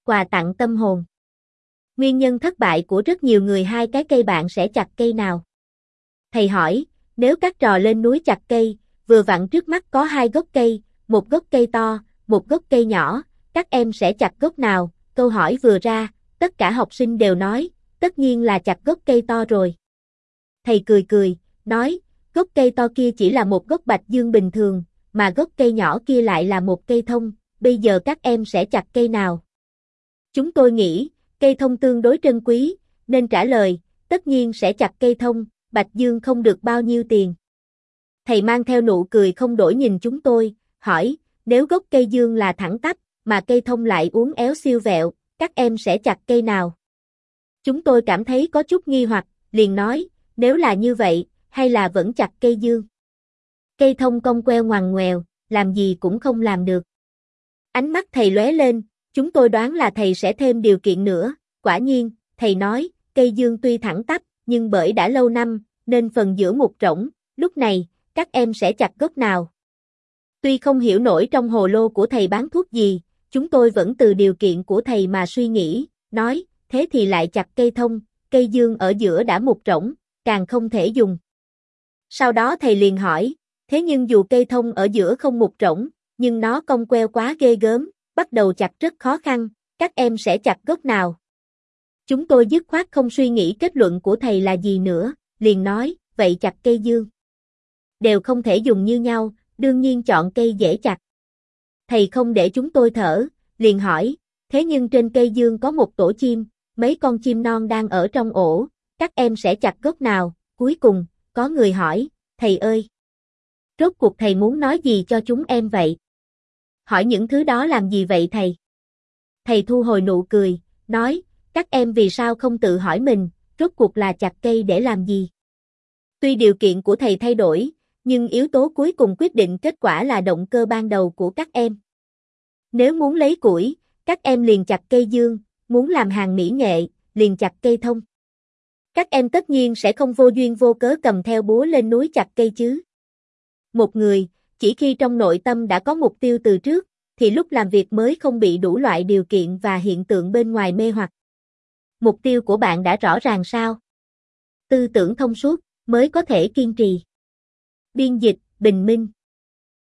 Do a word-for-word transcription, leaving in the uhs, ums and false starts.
quà tặng tâm hồn. Nguyên nhân thất bại của rất nhiều người hai cái cây bạn sẽ chặt cây nào? Thầy hỏi, nếu các trò lên núi chặt cây, vừa vặn trước mắt có hai gốc cây, một gốc cây to, một gốc cây nhỏ, các em sẽ chặt gốc nào? Câu hỏi vừa ra, tất cả học sinh đều nói, tất nhiên là chặt gốc cây to rồi. Thầy cười cười, nói, gốc cây to kia chỉ là một gốc bạch dương bình thường, mà gốc cây nhỏ kia lại là một cây thông, bây giờ các em sẽ chặt cây nào? Chúng tôi nghĩ, cây thông tương đối trân quý, nên trả lời, tất nhiên sẽ chặt cây thông, bạch dương không được bao nhiêu tiền. Thầy mang theo nụ cười không đổi nhìn chúng tôi, hỏi, nếu gốc cây dương là thẳng tắp, mà cây thông lại uốn éo siêu vẹo, các em sẽ chặt cây nào? Chúng tôi cảm thấy có chút nghi hoặc, liền nói, nếu là như vậy, hay là vẫn chặt cây dương? Cây thông cong queo ngoằn ngoèo, làm gì cũng không làm được. Ánh mắt thầy lóe lên, chúng tôi đoán là thầy sẽ thêm điều kiện nữa, quả nhiên, thầy nói, cây dương tuy thẳng tắp, nhưng bởi đã lâu năm, nên phần giữa mục rỗng, lúc này, các em sẽ chặt gốc nào? Tuy không hiểu nổi trong hồ lô của thầy bán thuốc gì, chúng tôi vẫn từ điều kiện của thầy mà suy nghĩ, nói, thế thì lại chặt cây thông, cây dương ở giữa đã mục rỗng, càng không thể dùng. Sau đó thầy liền hỏi, thế nhưng dù cây thông ở giữa không mục rỗng, nhưng nó cong queo quá ghê gớm, bắt đầu chặt rất khó khăn, các em sẽ chặt gốc nào? Chúng tôi dứt khoát không suy nghĩ kết luận của thầy là gì nữa, liền nói, vậy chặt cây dương. Đều không thể dùng như nhau, đương nhiên chọn cây dễ chặt. Thầy không để chúng tôi thở, liền hỏi, thế nhưng trên cây dương có một tổ chim, mấy con chim non đang ở trong ổ, các em sẽ chặt gốc nào? Cuối cùng, có người hỏi, thầy ơi! Rốt cuộc thầy muốn nói gì cho chúng em vậy? Hỏi những thứ đó làm gì vậy thầy? Thầy thu hồi nụ cười, nói, các em vì sao không tự hỏi mình, rốt cuộc là chặt cây để làm gì? Tuy điều kiện của thầy thay đổi, nhưng yếu tố cuối cùng quyết định kết quả là động cơ ban đầu của các em. Nếu muốn lấy củi, các em liền chặt cây dương, muốn làm hàng mỹ nghệ, liền chặt cây thông. Các em tất nhiên sẽ không vô duyên vô cớ cầm theo búa lên núi chặt cây chứ. Một người, chỉ khi trong nội tâm đã có mục tiêu từ trước, thì lúc làm việc mới không bị đủ loại điều kiện và hiện tượng bên ngoài mê hoặc. Mục tiêu của bạn đã rõ ràng sao? Tư tưởng thông suốt, mới có thể kiên trì. Biên dịch, Bình Minh.